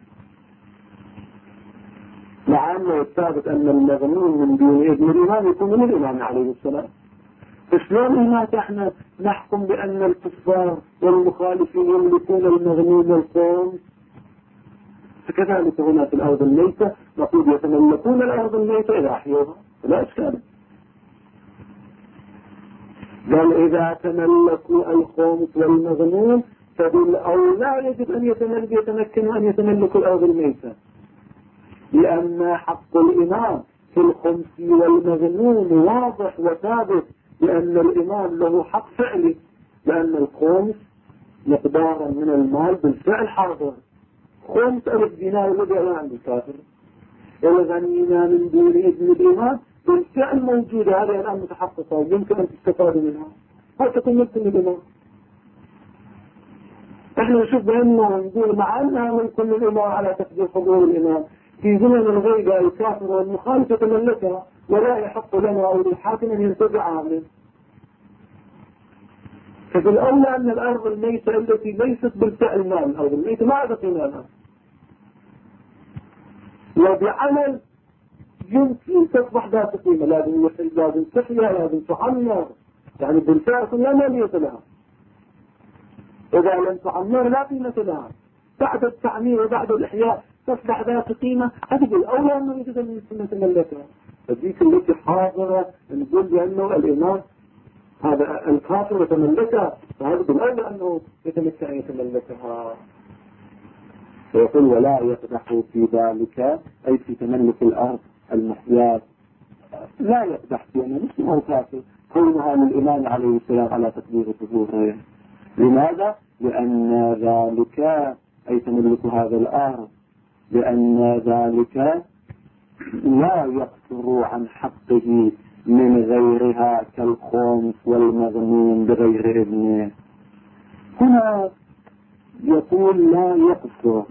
مع أنه الثابت أن المغنون من دون ابن الإمام يكون من الإمام عليه السلام. فشلون هناك احنا نحكم بأن الكفار والمخالفين يملكون المغنون والخمس؟ فكذلك هنا في الأرض الميتة نقول يتملكون الأرض الميتة إذا أحيوها، لا إشكال. بل إذا تملكوا الخمس والمغنون فبالأولى يجب أن يتمكنوا أن يتملكوا الأرض الميتة، لأن حق الإمام في الخمس والمغنون واضح وثابت، لأن الإمام له حق فعلي، لأن الخمس مقدارا من المال بالفعل حاضر. 5000 دينار الذي عند الكافر، الغنيمة من دون إذن الإمام بالفعل موجودة، هذه الآن متحققة يمكن أن تستفاد منها وتكون ملك الإمام. احنا نشوف بأنه نقول مع أنها ملك الإمام على تقدير حضور الإمام، في زمن الغيبة الكافر والمخالف يتملكها ولا يحق لنا أو للحاكم أن ينتزعها منه. ففي الأولى أن الأرض الميتة التي ليست بالفعل مال، الأرض الميتة ما عاد قيمتها، وبعمل يمكن تصبح ذات قيمة، لازم تحيا، لازم تعمر، يعني بالفعل لا مالية لها. إذا لم تعمر لا قيمة لها، بعد التعمير وبعد الإحياء تصبح ذات قيمة. هذه بالأولى أنه يجب أن يتملكها. فذيك التي حاضرة نقول بأنه الإمام هذا الكافر يتملكها، فهذا بالأولى أنه يتمكن أن يتملكها. فيقول ولا يقدح في ذلك أي في تملك الأرض المحياة، لا يقدح في أنه مسلم أو كافر كونها للإمام عليه السلام على تقدير ظهوره. لماذا؟ لأن ذلك أي تملك هذا الأرض، لأن ذلك لا يقصر عن حقه من غيرها كالخمس والمغنوم بغير ابنه. هنا يقول لا يقصر.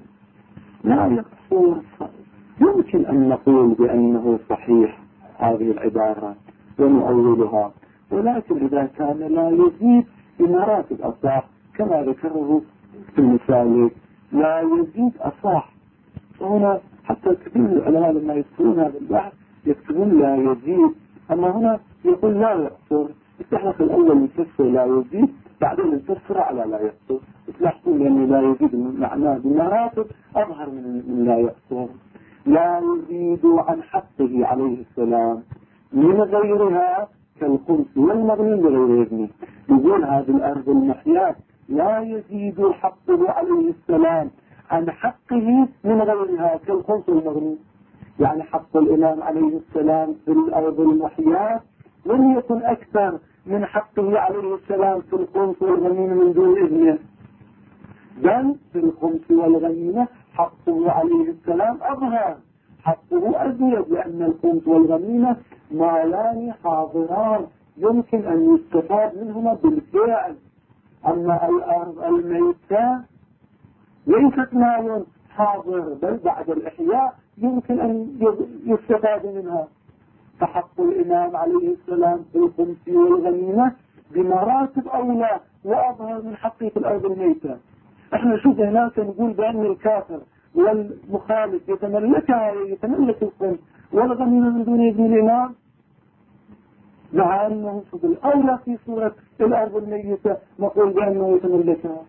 يمكن أن نقول بأنه صحيح هذه العبارة ونؤولها، ولكن إذا كان لا يزيد بمراتب أصح كما ذكره في المثال لا يزيد أصح. هنا حتى كثير من العلماء لما يكتبون هذا البحث يكتبون لا يزيد، أما هنا يقول لا يقصر. التحلق الأول يفسر لا يزيد، بعدين يفسر على لا يقصر. تلاحظون لأنه لا يزيد معناه بمراتب أظهر من لا يقصر. لا يزيد عن حقه عليه السلام من غيرها كالخمس والمغنم بغير ابنه. يقول هذه الأرض المحياة لا يزيد حقه عليه السلام عن حقه من غيرها كالخمس والمغنم. يعني حق الإمام عليه السلام في الأرض المحياة لم يكن أكثر من حقه عليه السلام في الخمس والغنيمة من دون ابنه، بل في الخمس والغنيمة حقه عليه السلام أظهر، حقه أزيد، لأن الخمس والغنيمة مالان حاضران يمكن أن يستفاد منهما بالفعل. أما الأرض الميتة ليست مال حاضر، بل بعد الإحياء يمكن أن يستفاد منها. فحق الإمام عليه السلام في الخمس والغنيمة بمراتب أولى وأظهر من حقه في الأرض الميتة. احنا شوف هناك نقول بأن الكافر والمخالف يتملك الخمس والغنيمة من دون ابن الإمام، مع أنه في الأولى في صورة الأرض الميتة نقول بأنه يتملكها.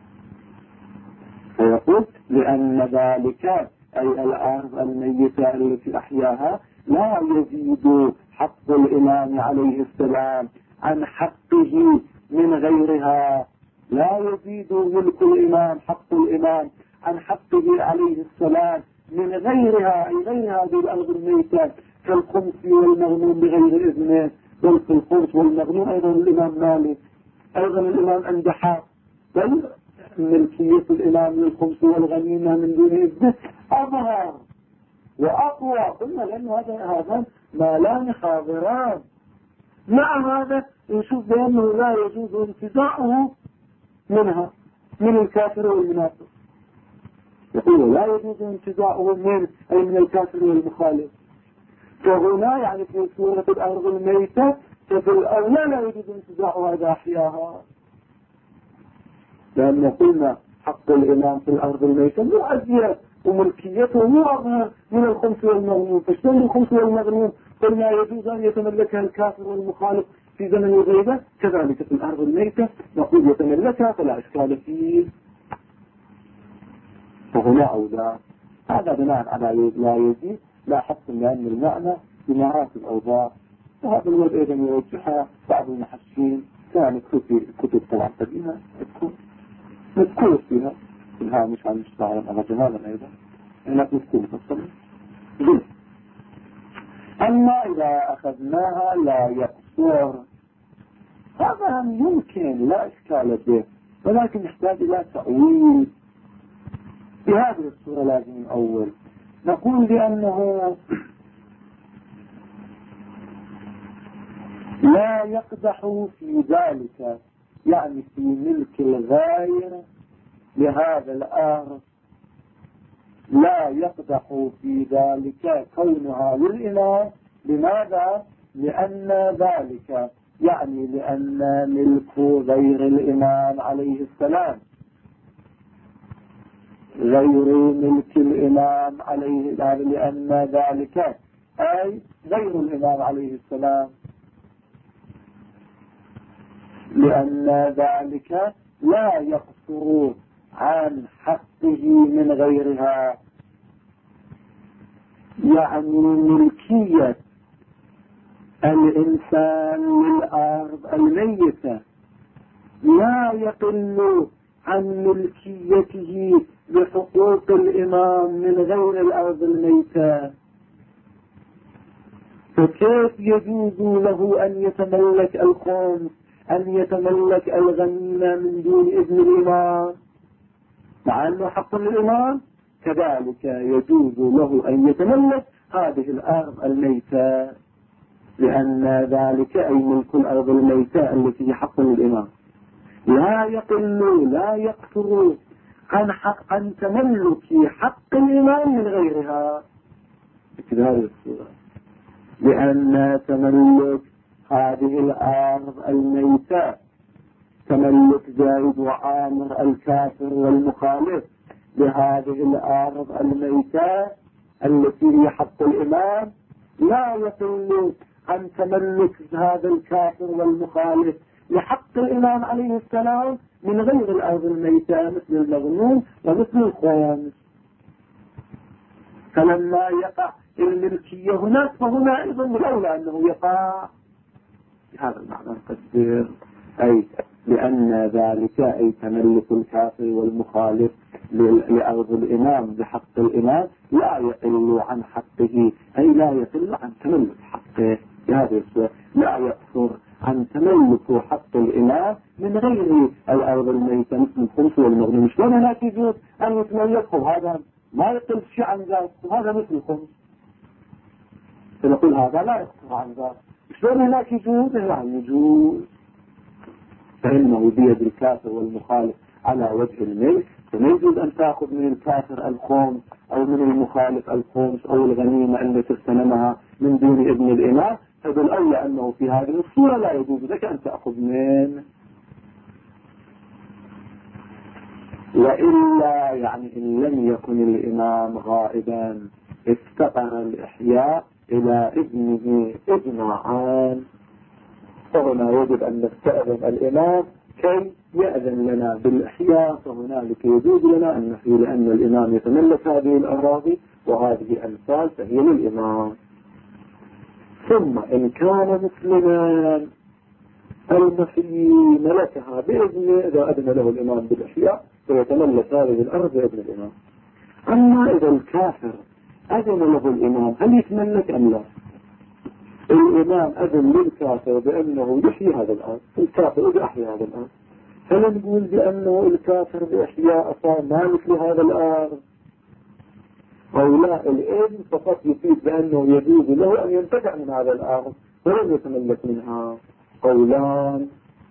فيقول لأن ذلك أي الأرض الميتة التي أحياها لا يزيد حق الإمام عليه السلام عن حقه من غيرها. لا يزيد ملك الإمام حق الإمام عن حقه عليه السلام من غيرها، أي غير هذه الأرض الميتة كالخمس والمغنوم بغير إذنه. بل في الخمس والمغنوم أيضا الإمام مالك، أيضا الإمام عنده حق، بل ملكية الإمام للخمس والغنيمة من دون إذنه أظهر وأقوى. قلنا لأن هذا مالان حاضران. مع هذا نشوف بأنه لا يجوز انتزاعه منها من الكافر والمنافق. يقول لا يجوز انتزاعه من الكافر والمخالف. فهنا يعني في سورة الأرض الميتة ففي الأولى لا يجوز انتزاعها إذا أحياها، لأن قلنا حق الإمام في الأرض الميتة مؤذية وملكيته مو أظهر من الخمس والمغنوم. فاشتري الخمس والمغنوم قلنا يجوز أن يتملكها الكافر والمخالف في زمن الغيبة، كذلك في الأرض الميتة نقول يتملكها فلا إشكال فيه. فهنا أولى. هذا بناء على لا يزيد لا حق لأن المعنى بمراتب الأوضاع. وهذا الوضع أيضا يوجهها بعض المحشين كانت في كتب طبعا قديمة مذكور فيها في الهامش عن المستعار على جمالا أيضا هناك مذكور مفصل. أما إذا أخذناها لا يقصر هذا يمكن لا إشكال به، ولكن يحتاج إلى تأويل. بهذه الصورة لازم نأول. نقول بأنه لا يقدح في ذلك، يعني في ملك الغير لهذا الأرض، لا يقدح في ذلك كونها للإمام. لماذا؟ لأن ذلك يعني لأن ملك غير الإمام عليه السلام غير ملك الإمام عليه السلام، لأن ذلك أي غير الإمام عليه السلام، لأن ذلك لا يقصر عن حقه من غيرها. يعني ملكية الإنسان للأرض الميتة لا يقل عن ملكيته لحقوق الإمام من غير الأرض الميتة. فكيف يجوز له أن يتملك الخمس، أن يتملك الغنيمة من دون إذن الإمام مع أنه حق الإمام؟ كذلك يجوز له أن يتملك هذه الأرض الميتة، لأن ذلك أي ملك الأرض الميتة التي حق للإمام لا يقل لا يكثر عن تملك حق الإمام من غيرها بهذه الصورة، لأن تملك هذه الأرض الميتة تملك زائد وعامر الكافر والمخالف لهذه الأرض الميتة التي هي حق الإمام لا يقل عن تملك هذا الكافر والمخالف لحق الإمام عليه السلام من غير الأرض الميتة مثل المغنون ومثل الخوم. فلما يقع الملكية هناك فهنا أيضا من الأولى أنه يقع بهذا المعنى نقدر، أي لأن ذلك أي تملك الكافر والمخالف لأرض الإمام بحق الإمام لا يقل عن حقه، أي لا يقل عن تملك حقه بهذه الصورة، لا يقصر عن تملك حق الإمام من غير الأرض الميتة مثل الخمس والمغنم. شلون هناك يجوز أن يتملكه هذا ما يقل شيء عن ذلك، وهذا مثل الخمس فنقول هذا لا يقصر عن ذلك. شلون هناك يجوز؟ لا يجوز، فإنه بيد الكافر والمخالف على وجه الملك، فما يجوز أن تأخذ من الكافر الخمس أو من المخالف الخمس أو الغنيمة التي اغتنمها من دون ابن الإمام، فبالأولى أنه في هذه الصورة لا يجوز لك أن تأخذ منه. وإلا يعني إن لم يكن الإمام غائبا افتقر الإحياء إلى ابنه إجماعا، فهنا يجب أن نستأذن الإمام كي يأذن لنا بالإحياء، فهنالك يجوز لنا أن نحيي لأن الإمام يتملك هذه الأراضي وهذه أمثال فهي للإمام. ثم إن كان مسلما المحيي ملكها بإذنه إذا أذن له الإمام بالإحياء فيتملك هذه الأرض بإذن الإمام. أما إذا الكافر أذن له الإمام هل يتملك أم لا؟ الإمام أذن للكافر بأنه يحيي هذا الأرض، الكافر إذا أحيي هذا الأرض، هل نقول بأنه الكافر بإحياء صار مالك لهذا الأرض أو لا؟ الإذن فقط يفيد بأنه يجوز له أن ينتفع من هذا الأرض ولم يتملك منها. قولان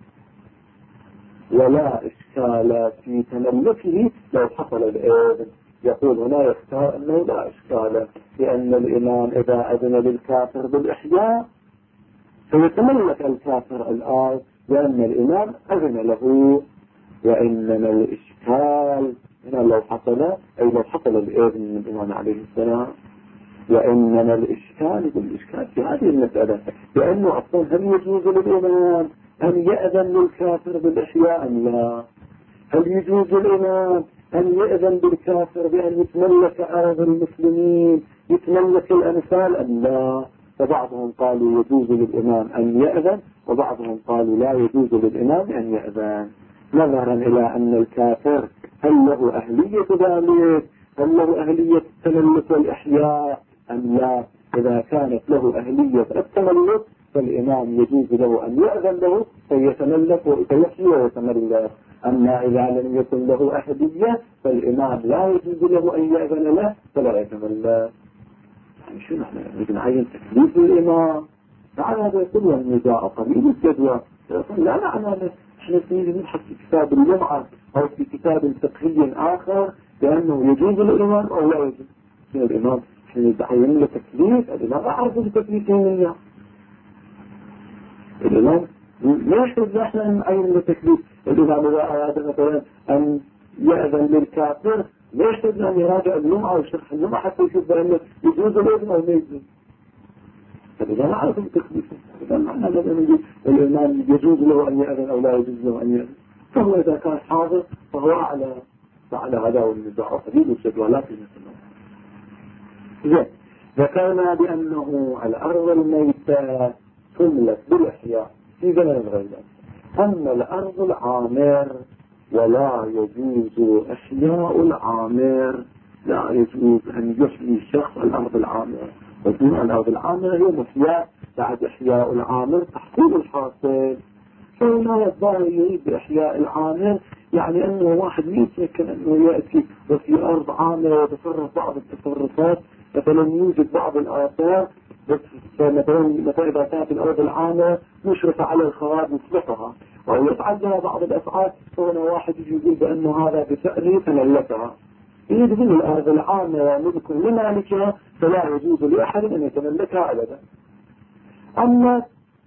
ولا إشكال في تملكه لو حصل الإذن. يقول هنا يختار أنه لا إشكال لأن الإمام إذا أذن للكافر بالإحياء فيتملك الكافر الأرض لأن الإمام أذن له، وإنما الإشكال هنا لو حصل الإذن من الإمام عليه السلام، وإنما الإشكال في هذه المسألة لأنه أصلا هل يجوز للإمام أن يأذن للكافر بالإحياء أم لا؟ هل يجوز الإمام أن يأذن بالكافر بأن يتملك أرض المسلمين يتملك الأمثال أم لا؟ فبعضهم قالوا يجوز للإمام أن يأذن وبعضهم قالوا لا يجوز للإمام أن يأذن، نظرا إلى أن الكافر هل له أهلية ذلك؟ هل له أهلية التملك والإحياء أم لا؟ إذا كانت له أهلية التملك فالإمام يجوز له أن يأذن له فيتملك ويحيي ويتملك. أما إذا لم يكن له أهلية فالإمام لا يجوز له أن يأذن له فلا يتملك. يعني شو نحن نعين تكليف الإمام؟ تعالى هذا يقول النزاع قليل الجدوى، لا معنى نحن نبحث في كتاب الجمعة أو في كتاب فقهي آخر لأنه يجوز الإمام أو لا يجوز. الإمام نحن نعين له تكليف، الإمام أعرف بتكليف منه، الإمام ما يحتاج احنا نعين له تكليف. الإمام إذا أراد مثلا أن يأذن للكافر ما يحتاج أن يراجع الجمعة وشرح الجمعة حتى يشوف بأنه يجوز الإذن أو ما يجوز. فالإمام أعرف بتكليف، إذا معنى الإمام يجوز له أن يأذن أو لا يجوز له أن يأذن، فهو إذا كان حاضر فهو على هذا والنزاع قليل الجدوى لا في مثله. ذكرنا بأنه الأرض الميتة تملك بالإحياء في زمن الغيبة، أما الأرض العامر ولا يجوز إحياء العامر، لا يجوز أن يحيي شخص الأرض العامر، وفي الأرض العامر هي محياء بعد إحياء العامر تحصيل الحاصل. فهنا الظاهر يريد بإحياء العامر يعني أنه واحد يتمكن أنه يأتي وفي أرض عامرة وتصرف بعض التصرفات مثلا يوجد بعض الآثار بس مثلا إذا كانت الأرض العامة مشرفة على الخراب يصلحها أو يفعل لها بعض الأفعال، هنا واحد يجي يقول بأنه هذا بفعله تملكها. إذا من الأرض العامة ملك لمالكها فلا يجوز لأحد أن يتملكها أبدا. أما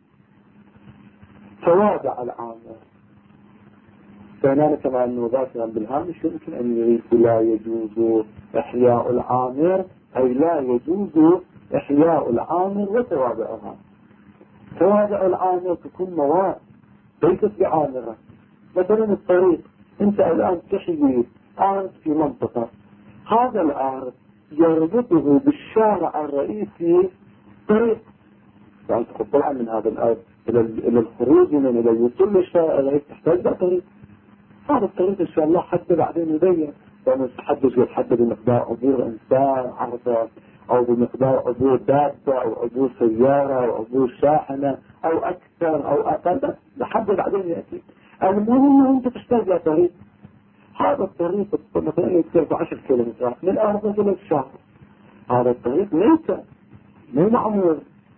توابع العامة فهنالك مع أنه ذاتنا بالهامش يمكن أن يريد لا يجوز إحياء العامر، أي لا يجوز إحياء العامر وتوابعها. توابع العامر تكون مواد ليست بعامرة. مثلا الطريق، أنت الآن تحيي أرض في منطقة، هذا الأرض يربطه بالشارع الرئيسي طريق، يعني طبعا من هذا الأرض إلى الخروج من إلى الوصول للشارع الرئيسي تحتاج طريق. هذا الطريق إن شاء الله حتى بعدين يبين، يعني يتحدد بمقدار عبور إنسان عرضه، أو بمقدار عبور دابة أو عبور سيارة أو عبور شاحنة أو أكثر أو أقل، لحد بعدين يأتي. المهم أنه أنت تحتاج إلى طريق. هذا الطريق مثلا يكتب 10 كيلومترات من الأرض إلى الشهر، هذا الطريق ميتة مو معمول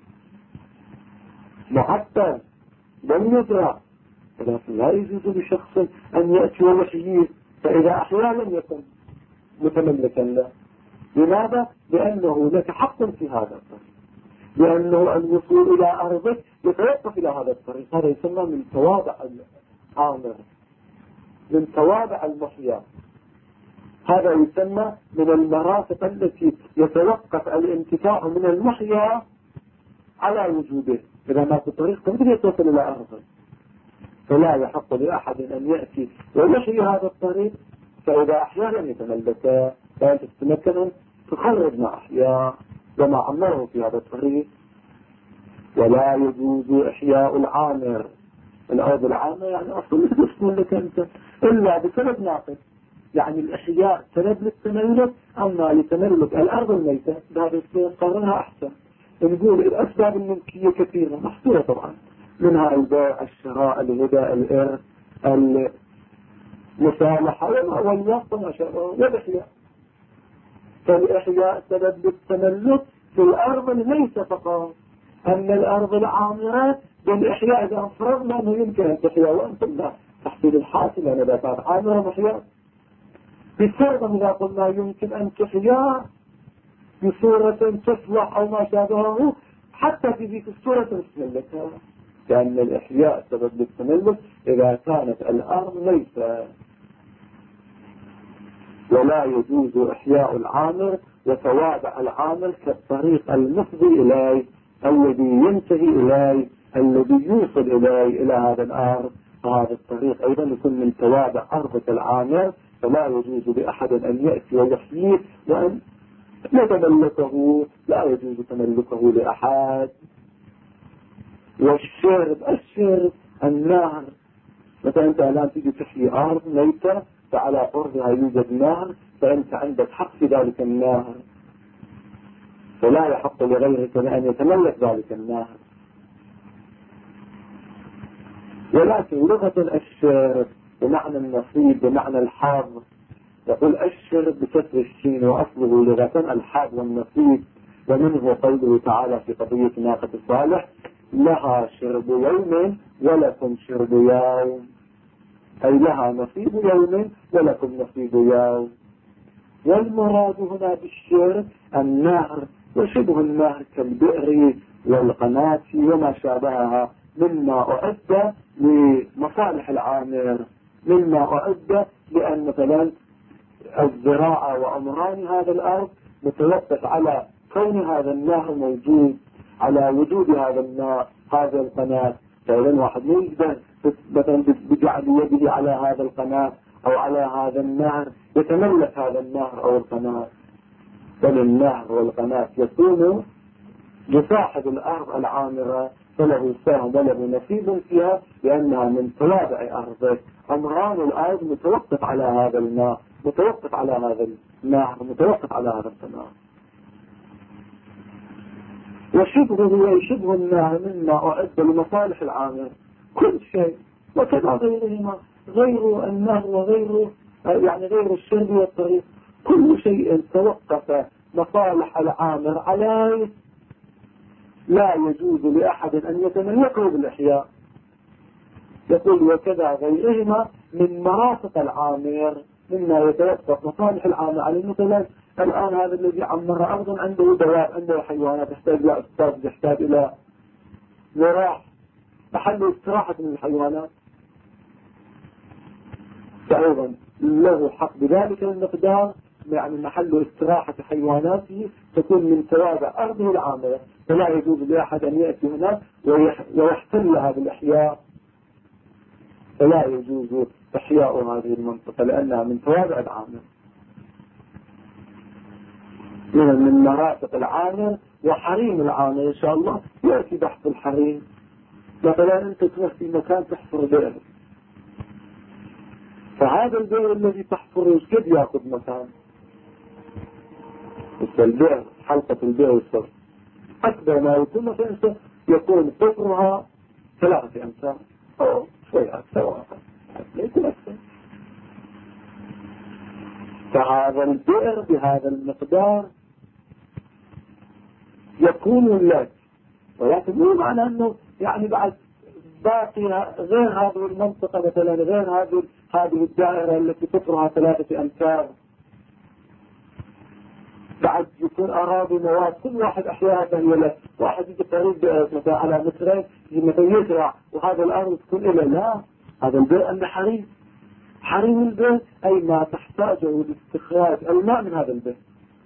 معطل لم يزرع، ولكن لا يجوز لشخص أن يأتي ويحييه، فإذا أحيا لم يكن متملكا له. لماذا؟ لأنه لك حق في هذا الطريق، لأنه الوصول إلى أرضك يتوقف إلى هذا الطريق. هذا يسمى من توابع العامر، من توابع المحيا. هذا يسمى من المرافق التي يتوقف الانتفاع من المحيا على وجوده. إذا ما في طريق تقدر يتصل إلى أرضك، فلا يحق لأحد أن يأتي ويحيي هذا الطريق، فإذا أحيا لم يتملكه، فأن تتمكن تخرج ما أحيا وما عمره في هذا الطريق. ولا يجوز إحياء العامر، الأرض العامة يعني أصلا تسمى لك أنت إلا بسبب ناقص، يعني الإحياء سبب للتملك، أما لتملك الأرض الميتة هذا قررها أحسن. نقول الأسباب الملكية كثيرة محصورة طبعا، منها البيع، الشراء، الهداء، الإرث، المصالحة والوقت وما شابه والإحياء. فالإحياء سبب للتملك في الأرض الميتة فقط. أما الأرض العامرة بالإحياء إذا أفرضنا أنه يمكن أن تحيا وأنت لا تحصيل الحاصل أن إذا كانت عامرة محيا، بفرض إذا قلنا يمكن أن تحيا بصورة تصلح أو ما شابهه، حتى في ذيك الصورة تتملكها، لأن الإحياء سبب للتملك إذا كانت الأرض ميتة. ولا يجوز إحياء العامر وتوابع العامر كالطريق المفضي إليه، الذي ينتهي إليه، الذي يوصل إليه إلى هذا الأرض. فهذا الطريق أيضا يكون من توابع أرض العامر، فلا يجوز لأحد أن يأتي ويحييه وأن يتملكه، لا يجوز تملكه لأحد. والشرب، النهر، مثلا أنت الآن تيجي تحيي أرض ميتة فعلى قربها يوجد نهر، فأنت عندك حق في ذلك النهر، فلا يحق لغيرك أن يتملك ذلك النهر. ولكن لغة الشرب بمعنى النصيب بمعنى الحظ، يقول الشرب بكسر الشين وأصله لغة الحظ والنصيب. ومنه قوله تعالى في قضية ناقة صالح: لها شرب يوم ولكم شرب يوم، أي لها نصيب يوم ولكم نصيب يوم. والمراد هنا بالشرب النهر وشبه النهر كالبئر والقناة وما شابهها مما أعد لمصالح العامر، مما أعد لأن مثلا الزراعة وأمران هذا الأرض متوقف على كون هذا النهر موجود، على وجود هذا الماء، هذا القناة. فإذا واحد ما يقدر مثلا بجعل يده على هذا القناة أو على هذا النهر يتملك هذا النهر أو القناة، بل النهر والقناة يكون لصاحب الأرض العامرة، فله سهم وله نصيب فيها لأنها من توابع أرضه. أمران الأرض متوقف على هذا الماء، متوقف على هذا النهر، متوقف على هذا القناة. وشبهه شبه النهر مما أعد لمصالح العامر كل شيء، وكذا غيرهما، غير النهر وغير يعني غير الشرب والطريق، كل شيء توقف مصالح العامر عليه لا يجوز لأحد أن يتملكه بالإحياء. يقول وكذا غيرهما من مرافق العامر مما يتوقف مصالح العامر عليه. مثلا الآن هذا الذي عمر أرضا عنده دواب، عنده حيوانات، يحتاج إلى أسباب، يحتاج إلى زراع، محل استراحة من الحيوانات، فأيضا له حق بذلك المقدار، يعني محل استراحة حيواناته تكون من توابع أرضه العامرة، فلا يجوز لأحد أن يأتي هناك ويحتلها بالإحياء، فلا يجوز إحياء هذه المنطقة لأنها من توابع العامر، من مرافق العامر وحريم العامر. إن شاء الله يأتي بحث الحريم. مثلا أنت تروح في مكان تحفر بئر، فهذا البئر الذي تحفره قد يأخذ مكان، البئر حلقة البئر الصغر أكبر ما يكون، مثلا يكون قطرها 3 أمتار أو شوي أكثر وأقل، يكون أكثر. فهذا البئر بهذا المقدار يكون لك، ولكن مو معنى أنه يعني بعد باقي غير هذه المنطقة، مثلا غير هذه الدائرة التي قطرها 3 أمتار بعد يكون أراضي مواد كل واحد أحياء هي له، واحد يجي قريب مثلا على مترين مثلا يزرع وهذا الأرض تكون إلى لا، هذا البئر أنه حريم. حريم البئر أي ما تحتاجه لاستخراج الماء من هذا البئر.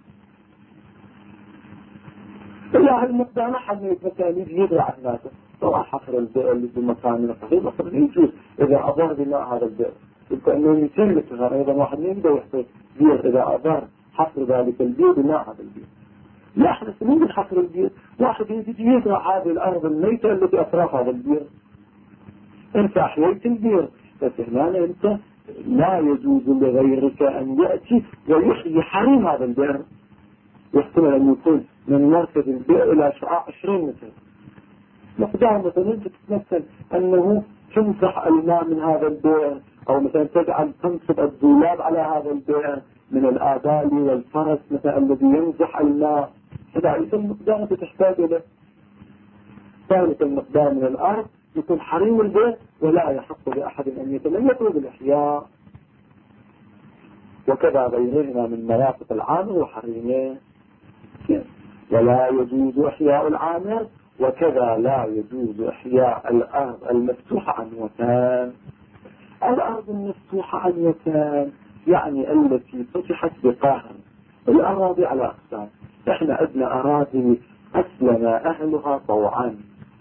إلا هالمقدار ما حد مثلا يجي يزرع هناك، طبعا حفر البئر اللي بمكان قريب أصلا يجوز إذا أضر بماء هذا البئر، يبقى أنه يسلك أيضا واحد ما يقدر يحفر بئر إذا أضر حفر ذلك البير بماء هذا البير. لا احنا من حفر البير، واحد يجي يزرع هذه الارض الميتة التي اطراف هذا البير، انت احييت البير، بس هنا انت لا يجوز لغيرك ان يأتي ويحيي حريم هذا البير. يحتمل ان يكون من مركز البير الى شعاع 20 متر مقدار، مثلا انت تتمثل انه تمسح الماء من هذا البير، او مثلا تجعل تنصب الدولاب على هذا البير من الآبال والفرس مثلا الذي يمسح الماء، فذلك المقدار الذي تحتاج له، ذلك المقدار من الأرض يكون حريم البيت ولا يحق لأحد أن يتملكه بالإحياء. وكذا غيرهما من مرافق العامر وحريمه، ولا يجوز إحياء العامر، وكذا لا يجوز إحياء الأرض المفتوحة عنوتان. الأرض المفتوحة عنوتان يعني التي فتحت بقهر. الأراضي على أقسام، احنا عندنا أراضي أسلم أهلها طوعا،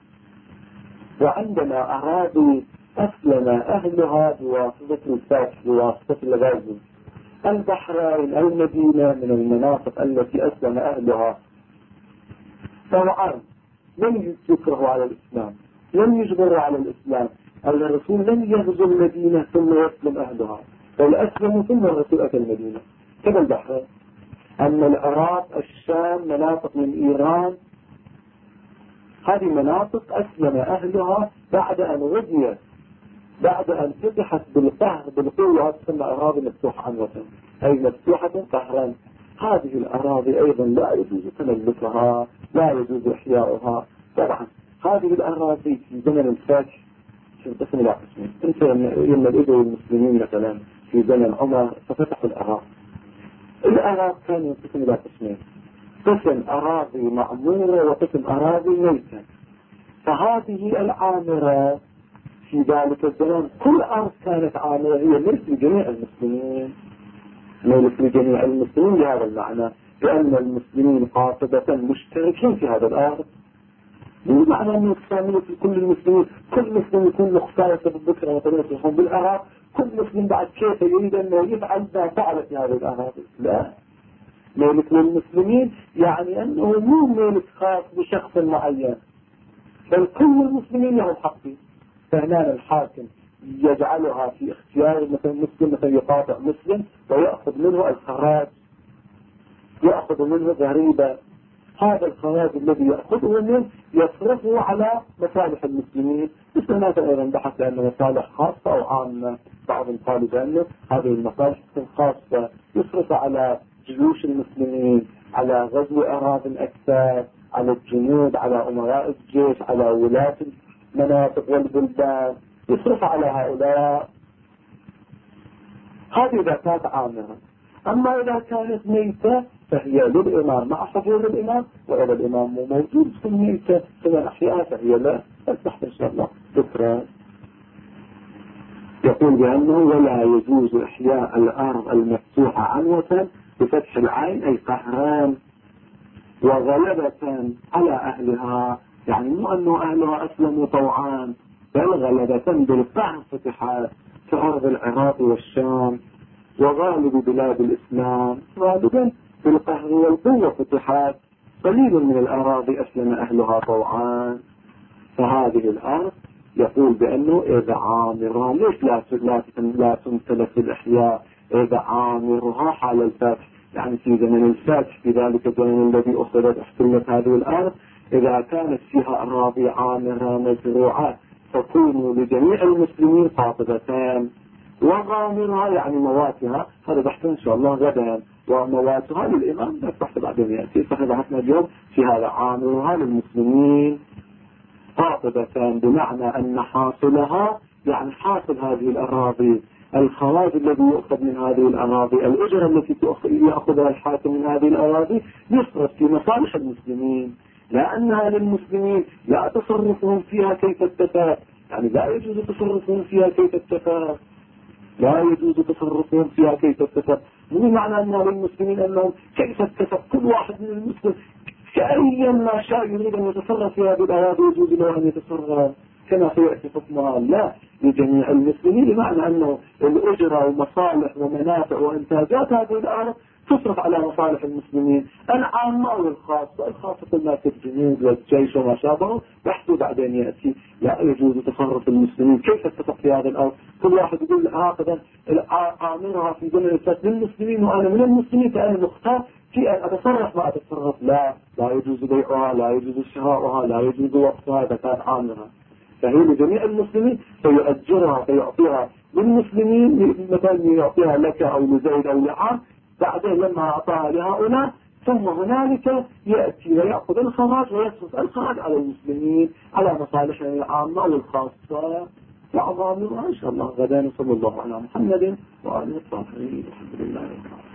وعندنا أراضي أسلم أهلها بواسطة الفتح، بواسطة الغزو. البحرين المدينة من المناطق التي أسلم أهلها طوعا، لم يكرهوا على الإسلام، لم يجبروا على الإسلام. الرسول لم يغزو المدينة ثم يسلم أهلها، بل أسلموا ثم الرسول أتى المدينة كما البحرين. أما العراق، الشام، مناطق من إيران، هذه مناطق أسلم أهلها بعد أن غزيت، بعد أن فتحت بالقهر بالقوة، تسمى أراضي مفتوحة عنوة، أي مفتوحة قهرا. هذه الأراضي أيضا لا يجوز تملكها، لا يجوز إحياؤها. طبعا هذه الأراضي في زمن الفتح تنقسم إلى قسمين. انت لما الإدوا المسلمين مثلا في زمن عمر ففتحوا الأراضي، الأراضي كانوا ينقسم إلى قسمين، قسم أراضي معمورة وقسم أراضي ميتة. فهذه العامرة في ذلك الزمان كل أرض كانت عامرة هي ملك لجميع المسلمين، ملك لجميع المسلمين بهذا المعنى، لأن المسلمين قاطبة مشتركين في هذا الأرض. مو معنى أنه يتسامل في كل المسلمين، كل مسلم يكون مختلف بالذكر وطريقة بالأراضي، كل مسلم بعد كيف يريد أنه يفعل ما فعل في هذه الأراضي. لا، ملك للمسلمين يعني أنه مو ملك خاص بشخص معين، بل كل المسلمين لهم حق فيه. فهنا الحاكم يجعلها في اختيار، مثلا مسلم مثلا يقاطع مسلم ويأخذ منه الخراج، يأخذ منه ضريبة، هذا الخراج الذي يأخذه منه يصرفه على مصالح المسلمين. مثل ما أيضا بحث لأنه مصالح خاصة أو عامة، بعض قالوا بأنه هذه المصالح خاصة يصرف على جيوش المسلمين على غزو أراضٍ أكثر، على الجنود، على أمراء الجيش، على ولاة المناطق والبلدان، يصرف على هؤلاء. هذه إذا كانت عامرة. أما إذا كانت ميتة فهي للإمام مع حضور الإمام، وإذا الإمام مو موجود في الميتة فهي أحياء فهي لا تفتح إن شاء الله ذكرى. يقول بأنه ولا يجوز إحياء الأرض المفتوحة عنوة بفتح العين أي قهران وغلبة على أهلها، يعني مو أنه أهلها أسلموا طوعان، بل غلبة بالقهر فتحات في أرض العراق والشام وغالب بلاد الإسلام، غالبا بالقهر والقوة فتحات، قليل من الأراضي أسلم أهلها طوعان. فهذه الأرض يقول بأنه إذا عامرها ليش لا تمتلك الإحياء؟ إذا عامرها حال الفتح، يعني في زمن الفتح في ذلك الزمن الذي احتلت هذه الأرض، إذا كانت فيها أراضي عامرة مزروعة تكون لجميع المسلمين قاطبتان، وغامرها يعني مواتها، هذا بحث إن شاء الله غدا، ومواتها للإمام بحث بعدين يأتي، صحيح بحثنا اليوم في هذا عامرها للمسلمين قاطبتان، بمعنى أن حاصلها يعني حاصل هذه الأراضي، الخراج الذي يؤخذ من هذه الأراضي، الأجرة التي يأخذها الحاكم من هذه الأراضي يصرف في مصالح المسلمين، لأنها للمسلمين لا تصرفهم فيها كيف اتفق، يعني لا يجوز تصرفهم فيها كيف اتفق، لا يجوز تصرفهم فيها كيف اتفق. مو معنى أنها للمسلمين أنهم كيف اتفق كل واحد من المسلم كأيا ما شاء يريد أن يتصرف في هذه الأراضي يجوز له أن يتصرف كما سيأتي حكمها، لا لجميع المسلمين، بمعنى أنه الأجرة ومصالح ومنافع وإنتاجات هذه الأرض تصرف على مصالح المسلمين العامة والخاصة. الخاصة قلنا في الجنود والجيش وما شابه بحثوا بعدين يأتي. لا يجوز تصرف المسلمين كيف اتفق في هذه الأرض، كل واحد يقول هكذا آمرها في زمن الفتح للمسلمين وأنا من المسلمين فأنا مختار في أن أتصرف ما أتصرف. لا يجوز بيعها، لا يجوز شراؤها، لا يجوز وقتها إذا كان آمرها، فهي لجميع المسلمين فيؤجرها فيعطيها للمسلمين، مثلا يعطيها لك أو لزيد أو لعام، بعدين لما أعطاها لهؤلاء ثم هنالك يأتي ويأخذ الخراج ويصرف الخراج على المسلمين على مصالحهم العامة والخاصة وأضامنها إن شاء الله غدا. صلى الله على محمد وآله الطاهرين. الحمد لله.